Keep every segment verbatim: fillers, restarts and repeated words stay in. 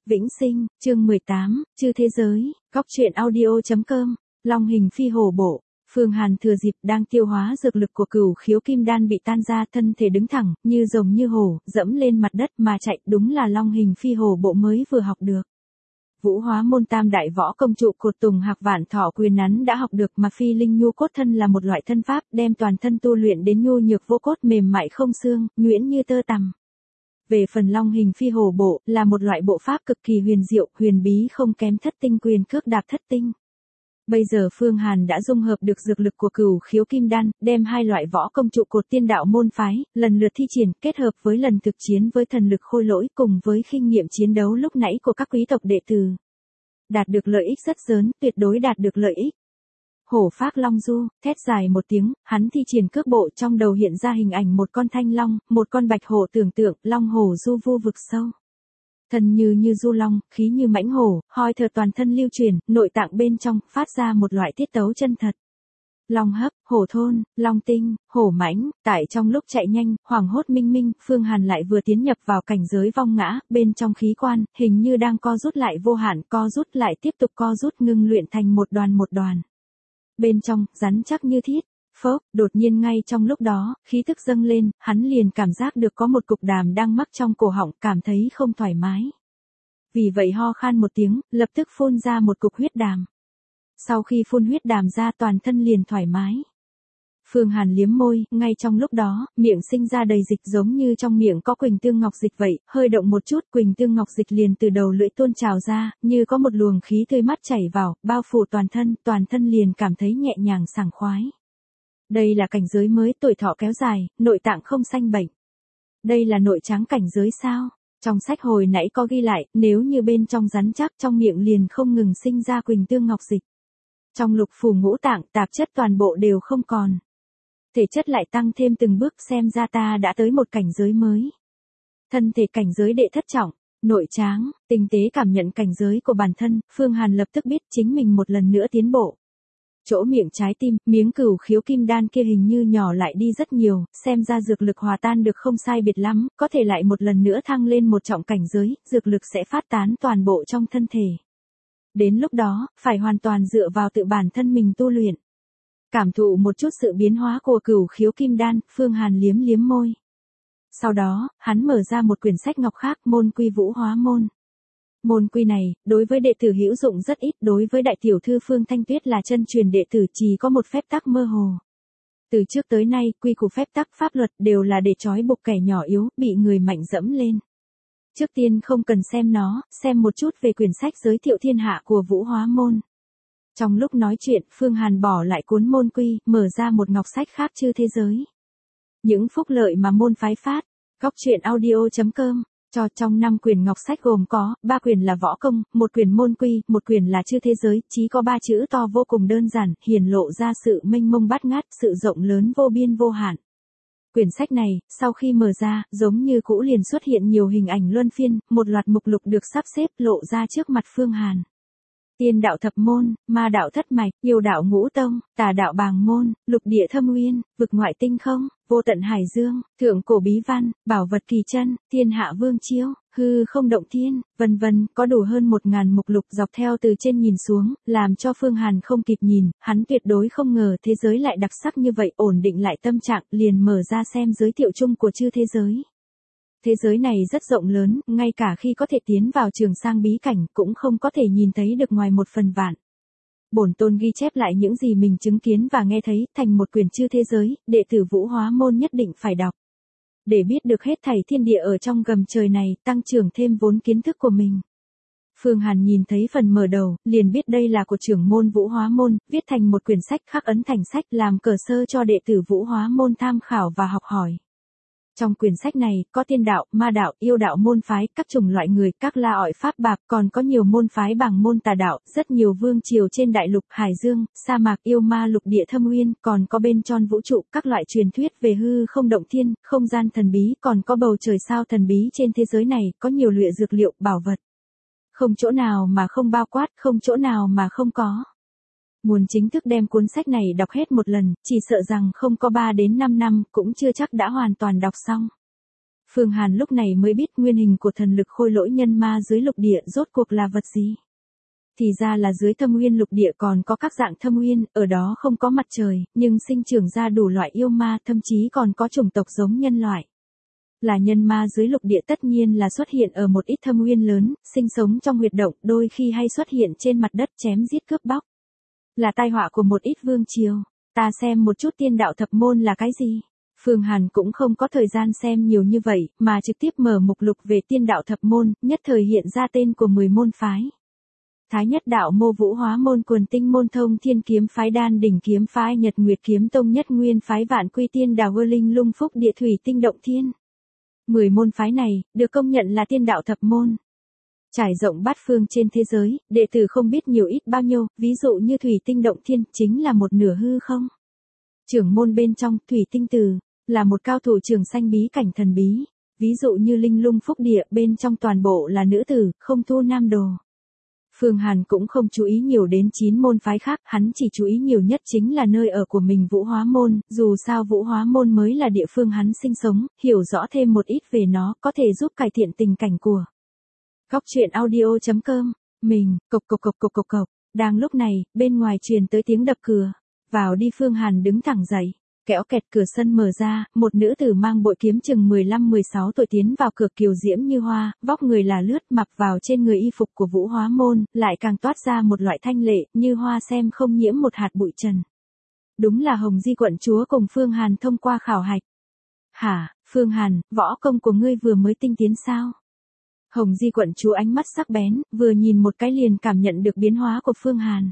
Vĩnh Sinh, chương mười tám, Chư Thế Giới, Góc truyện audio.com, Long hình phi hổ bộ. Phương Hàn thừa dịp đang tiêu hóa dược lực của cửu khiếu kim đan bị tan ra, thân thể đứng thẳng, như rồng như hổ, dẫm lên mặt đất mà chạy, đúng là long hình phi hổ bộ mới vừa học được. Vũ Hóa môn tam đại võ công trụ cột Tùng Hạc Vạn Thọ quyền nắn đã học được, mà phi linh nhu cốt thân là một loại thân pháp đem toàn thân tu luyện đến nhu nhược vô cốt, mềm mại không xương, nhuyễn như tơ tằm. Về phần long hình phi hổ bộ, là một loại bộ pháp cực kỳ huyền diệu, huyền bí không kém thất tinh quyền cước đạp thất tinh. Bây giờ Phương Hàn đã dung hợp được dược lực của cửu khiếu kim đan, đem hai loại võ công trụ cột tiên đạo môn phái, lần lượt thi triển, kết hợp với lần thực chiến với thần lực khôi lỗi cùng với kinh nghiệm chiến đấu lúc nãy của các quý tộc đệ tử. Đạt được lợi ích rất lớn, tuyệt đối đạt được lợi ích. Hổ phác long du, thét dài một tiếng, hắn thi triển cước bộ, trong đầu hiện ra hình ảnh một con thanh long, một con bạch hổ, tưởng tượng, long hổ du vu vực sâu. Thân như như du long, khí như mãnh hổ, hoi thở toàn thân lưu truyền, nội tạng bên trong, phát ra một loại tiết tấu chân thật. Long hấp, hổ thôn, long tinh, hổ mãnh, tại trong lúc chạy nhanh, hoảng hốt minh minh, Phương Hàn lại vừa tiến nhập vào cảnh giới vong ngã, bên trong khí quan, hình như đang co rút lại vô hạn, co rút lại tiếp tục co rút ngưng luyện thành một đoàn một đoàn. Bên trong, rắn chắc như thiết. Phốc, đột nhiên ngay trong lúc đó, khí tức dâng lên, hắn liền cảm giác được có một cục đàm đang mắc trong cổ họng, cảm thấy không thoải mái. Vì vậy ho khan một tiếng, lập tức phun ra một cục huyết đàm. Sau khi phun huyết đàm ra, toàn thân liền thoải mái. Phương Hàn liếm môi, ngay trong lúc đó, miệng sinh ra đầy dịch, giống như trong miệng có quỳnh tương ngọc dịch vậy, hơi động một chút, quỳnh tương ngọc dịch liền từ đầu lưỡi tuôn trào ra, như có một luồng khí tươi mát chảy vào, bao phủ toàn thân, toàn thân liền cảm thấy nhẹ nhàng sảng khoái. Đây là cảnh giới mới, tuổi thọ kéo dài, nội tạng không sanh bệnh. Đây là nội tráng cảnh giới sao? Trong sách hồi nãy có ghi lại, nếu như bên trong rắn chắc, trong miệng liền không ngừng sinh ra quỳnh tương ngọc dịch. Trong lục phủ ngũ tạng, tạp chất toàn bộ đều không còn. Thể chất lại tăng thêm từng bước, xem ra ta đã tới một cảnh giới mới. Thân thể cảnh giới đệ thất trọng, nội tráng, tinh tế cảm nhận cảnh giới của bản thân, Phương Hàn lập tức biết chính mình một lần nữa tiến bộ. Chỗ miệng trái tim, miếng cửu khiếu kim đan kia hình như nhỏ lại đi rất nhiều, xem ra dược lực hòa tan được không sai biệt lắm, có thể lại một lần nữa thăng lên một trọng cảnh giới, dược lực sẽ phát tán toàn bộ trong thân thể. Đến lúc đó, phải hoàn toàn dựa vào tự bản thân mình tu luyện. Cảm thụ một chút sự biến hóa của cửu khiếu kim đan, Phương Hàn liếm liếm môi. Sau đó, hắn mở ra một quyển sách ngọc khác, môn quy Vũ Hóa môn. Môn quy này, đối với đệ tử hữu dụng rất ít, đối với đại tiểu thư Phương Thanh Tuyết là chân truyền đệ tử chỉ có một phép tắc mơ hồ. Từ trước tới nay, quy củ phép tắc pháp luật đều là để trói buộc kẻ nhỏ yếu, bị người mạnh dẫm lên. Trước tiên không cần xem nó, xem một chút về quyển sách giới thiệu thiên hạ của Vũ Hóa môn. Trong lúc nói chuyện, Phương Hàn bỏ lại cuốn môn quy, mở ra một ngọc sách khác, Chư Thế Giới. Những phúc lợi mà môn phái phát, góc truyện audio.com. Cho trong năm quyển ngọc sách gồm có, ba quyển là võ công, một quyển môn quy, một quyển là Chư Thế Giới, chỉ có ba chữ to vô cùng đơn giản, hiển lộ ra sự mênh mông bát ngát, sự rộng lớn vô biên vô hạn. Quyển sách này, sau khi mở ra, giống như cũ liền xuất hiện nhiều hình ảnh luân phiên, một loạt mục lục được sắp xếp lộ ra trước mặt Phương Hàn. Tiên đạo thập môn, ma đạo thất mạch, yêu đạo ngũ tông, tà đạo bàng môn, lục địa thâm uyên, vực ngoại tinh không, vô tận hải dương, thượng cổ bí văn, bảo vật kỳ chân, thiên hạ vương chiếu, hư không động thiên, vân vân, có đủ hơn một ngàn mục lục dọc theo từ trên nhìn xuống, làm cho Phương Hàn không kịp nhìn, hắn tuyệt đối không ngờ thế giới lại đặc sắc như vậy, ổn định lại tâm trạng, liền mở ra xem giới thiệu chung của Chư Thế Giới. Thế giới này rất rộng lớn, ngay cả khi có thể tiến vào trường sang bí cảnh, cũng không có thể nhìn thấy được ngoài một phần vạn. Bổn tôn ghi chép lại những gì mình chứng kiến và nghe thấy, thành một quyển Chư Thế Giới, đệ tử Vũ Hóa môn nhất định phải đọc. Để biết được hết thảy thiên địa ở trong gầm trời này, tăng trưởng thêm vốn kiến thức của mình. Phương Hàn nhìn thấy phần mở đầu, liền biết đây là của trưởng môn Vũ Hóa môn, viết thành một quyển sách khắc ấn thành sách, làm cờ sơ cho đệ tử Vũ Hóa môn tham khảo và học hỏi. Trong quyển sách này, có tiên đạo, ma đạo, yêu đạo môn phái, các chủng loại người, các la ỏi pháp bạc, còn có nhiều môn phái bảng môn tà đạo, rất nhiều vương triều trên đại lục, hải dương, sa mạc, yêu ma lục địa thâm uyên, còn có bên tròn vũ trụ, các loại truyền thuyết về hư không động thiên, không gian thần bí, còn có bầu trời sao thần bí trên thế giới này, có nhiều luyện dược liệu, bảo vật. Không chỗ nào mà không bao quát, không chỗ nào mà không có. Muốn chính thức đem cuốn sách này đọc hết một lần, chỉ sợ rằng không có ba đến năm năm, cũng chưa chắc đã hoàn toàn đọc xong. Phương Hàn lúc này mới biết nguyên hình của thần lực khôi lỗi nhân ma dưới lục địa rốt cuộc là vật gì. Thì ra là dưới thâm uyên lục địa còn có các dạng thâm uyên, ở đó không có mặt trời, nhưng sinh trưởng ra đủ loại yêu ma, thậm chí còn có chủng tộc giống nhân loại. Là nhân ma dưới lục địa tất nhiên là xuất hiện ở một ít thâm uyên lớn, sinh sống trong huyệt động, đôi khi hay xuất hiện trên mặt đất chém giết cướp bóc. Là tai họa của một ít vương triều. Ta xem một chút tiên đạo thập môn là cái gì. Phương Hàn cũng không có thời gian xem nhiều như vậy, mà trực tiếp mở mục lục về tiên đạo thập môn, nhất thời hiện ra tên của mười môn phái. Thái nhất đạo mô vũ hóa môn quần tinh môn thông thiên kiếm phái đan đỉnh kiếm phái nhật nguyệt kiếm tông nhất nguyên phái vạn quy tiên đào vơ linh lung phúc địa thủy tinh động thiên. Mười môn phái này, được công nhận là tiên đạo thập môn. Trải rộng bát phương trên thế giới, đệ tử không biết nhiều ít bao nhiêu, ví dụ như thủy tinh động thiên, chính là một nửa hư không. Trưởng môn bên trong, thủy tinh từ, là một cao thủ trường sanh bí cảnh thần bí. Ví dụ như linh lung phúc địa, bên trong toàn bộ là nữ tử, không thu nam đồ. Phương Hàn cũng không chú ý nhiều đến chín môn phái khác, hắn chỉ chú ý nhiều nhất chính là nơi ở của mình Vũ Hóa Môn, dù sao Vũ Hóa Môn mới là địa phương hắn sinh sống, hiểu rõ thêm một ít về nó, có thể giúp cải thiện tình cảnh của. Góc truyện audio chấm com, mình, cộc cộc cộc cộc cộc cộc, đang lúc này, bên ngoài truyền tới tiếng đập cửa, vào đi. Phương Hàn đứng thẳng dậy. Kẽo kẹt cửa sân mở ra, một nữ tử mang bội kiếm chừng mười lăm mười sáu tuổi tiến vào cửa, kiều diễm như hoa, vóc người là lướt, mặc vào trên người y phục của Vũ Hóa Môn, lại càng toát ra một loại thanh lệ, như hoa xem không nhiễm một hạt bụi trần. Đúng là Hồng Di quận chúa cùng Phương Hàn thông qua khảo hạch. Hả, Phương Hàn, võ công của ngươi vừa mới tinh tiến sao? Hồng Di quận chúa ánh mắt sắc bén, vừa nhìn một cái liền cảm nhận được biến hóa của Phương Hàn.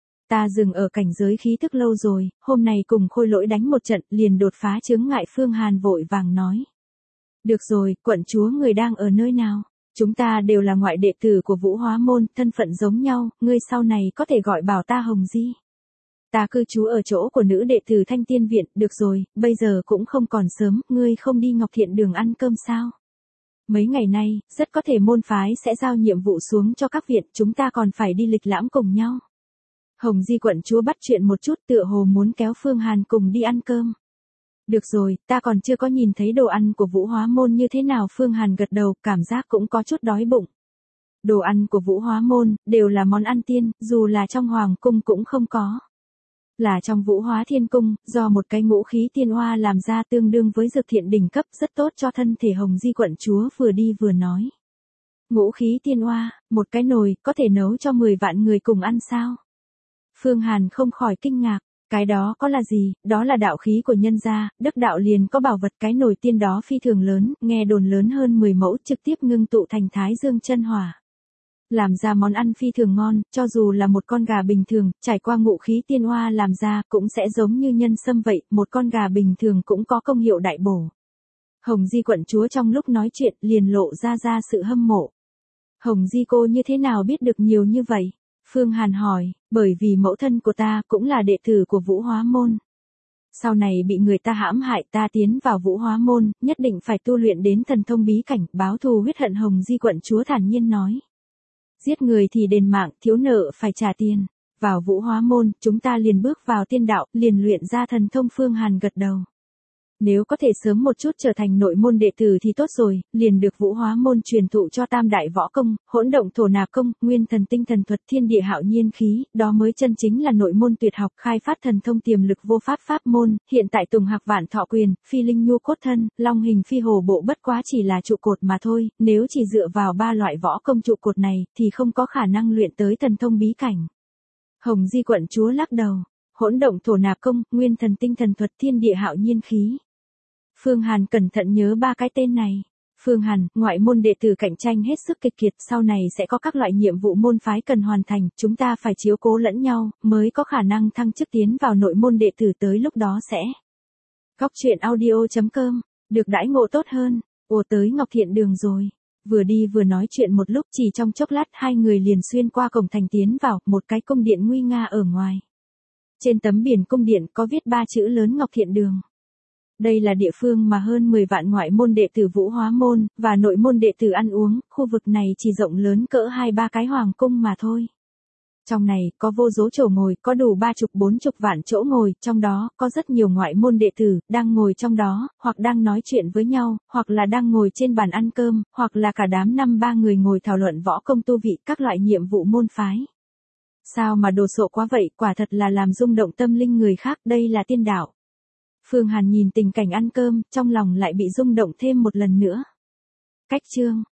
Ta dừng ở cảnh giới khí thức lâu rồi, hôm nay cùng khôi lỗi đánh một trận, liền đột phá chướng ngại. Phương Hàn vội vàng nói. Được rồi, quận chúa người đang ở nơi nào? Chúng ta đều là ngoại đệ tử của Vũ Hóa Môn, thân phận giống nhau, ngươi sau này có thể gọi bảo ta Hồng Di. Ta cư trú ở chỗ của nữ đệ tử Thanh Tiên Viện, được rồi, bây giờ cũng không còn sớm, ngươi không đi Ngọc Thiện Đường ăn cơm sao? Mấy ngày nay, rất có thể môn phái sẽ giao nhiệm vụ xuống cho các viện, chúng ta còn phải đi lịch lãm cùng nhau. Hồng Di quận chúa bắt chuyện một chút, tựa hồ muốn kéo Phương Hàn cùng đi ăn cơm. Được rồi, ta còn chưa có nhìn thấy đồ ăn của Vũ Hóa Môn như thế nào. Phương Hàn gật đầu, cảm giác cũng có chút đói bụng. Đồ ăn của Vũ Hóa Môn, đều là món ăn tiên, dù là trong Hoàng Cung cũng không có. Là trong Vũ Hóa Thiên Cung, do một cái ngũ khí tiên hoa làm ra tương đương với dược thiện đỉnh cấp, rất tốt cho thân thể. Hồng Di quận chúa vừa đi vừa nói. Ngũ khí tiên hoa, một cái nồi, có thể nấu cho mười vạn người cùng ăn sao? Phương Hàn không khỏi kinh ngạc, cái đó có là gì, đó là đạo khí của nhân gia, đức đạo liền có bảo vật. Cái nồi tiên đó phi thường lớn, nghe đồn lớn hơn mười mẫu, trực tiếp ngưng tụ thành Thái Dương chân hỏa. Làm ra món ăn phi thường ngon, cho dù là một con gà bình thường, trải qua ngũ khí tiên hoa làm ra, cũng sẽ giống như nhân sâm vậy, một con gà bình thường cũng có công hiệu đại bổ. Hồng Di quận chúa trong lúc nói chuyện, liền lộ ra ra sự hâm mộ. Hồng Di cô như thế nào biết được nhiều như vậy? Phương Hàn hỏi, bởi vì mẫu thân của ta cũng là đệ tử của Vũ Hóa Môn. Sau này bị người ta hãm hại, ta tiến vào Vũ Hóa Môn, nhất định phải tu luyện đến thần thông bí cảnh, báo thù huyết hận. Hồng Di quận chúa thản nhiên nói. Giết người thì đền mạng, thiếu nợ phải trả tiền. Vào Vũ Hóa Môn, chúng ta liền bước vào tiên đạo, liền luyện ra thần thông. Phương Hàn gật đầu. Nếu có thể sớm một chút trở thành nội môn đệ tử thì tốt rồi, liền được Vũ Hóa Môn truyền thụ cho tam đại võ công, hỗn động thổ nạp công, nguyên thần tinh thần thuật, thiên địa hạo nhiên khí, đó mới chân chính là nội môn tuyệt học, khai phát thần thông tiềm lực vô pháp pháp môn. Hiện tại Tùng Hạc Vạn Thọ Quyền, Phi Linh Nhu Cốt Thân, Long Hình Phi Hồ Bộ bất quá chỉ là trụ cột mà thôi, nếu chỉ dựa vào ba loại võ công trụ cột này, thì không có khả năng luyện tới thần thông bí cảnh. Hồng Di quận chúa lắc đầu, hỗn động thổ nạp công, nguyên thần tinh thần thuật, thiên địa hạo nhiên khí. Phương Hàn cẩn thận nhớ ba cái tên này. Phương Hàn, ngoại môn đệ tử cạnh tranh hết sức kịch liệt, sau này sẽ có các loại nhiệm vụ môn phái cần hoàn thành, chúng ta phải chiếu cố lẫn nhau, mới có khả năng thăng chức tiến vào nội môn đệ tử, tới lúc đó sẽ. Góc truyện audio chấm com, được đãi ngộ tốt hơn. Ồ, tới Ngọc Thiện Đường rồi. Vừa đi vừa nói chuyện một lúc, chỉ trong chốc lát hai người liền xuyên qua cổng thành tiến vào một cái cung điện nguy nga ở ngoài. Trên tấm biển cung điện có viết ba chữ lớn Ngọc Thiện Đường. Đây là địa phương mà hơn mười vạn ngoại môn đệ tử Vũ Hóa Môn, và nội môn đệ tử ăn uống, khu vực này chỉ rộng lớn cỡ hai ba cái hoàng cung mà thôi. Trong này, có vô số chỗ ngồi, có đủ ba chục bốn chục vạn chỗ ngồi, trong đó, có rất nhiều ngoại môn đệ tử, đang ngồi trong đó, hoặc đang nói chuyện với nhau, hoặc là đang ngồi trên bàn ăn cơm, hoặc là cả đám năm ba người ngồi thảo luận võ công tu vị các loại nhiệm vụ môn phái. Sao mà đồ sộ quá vậy, quả thật là làm rung động tâm linh người khác, đây là tiên đạo. Phương Hàn nhìn tình cảnh ăn cơm, trong lòng lại bị rung động thêm một lần nữa. Cách chương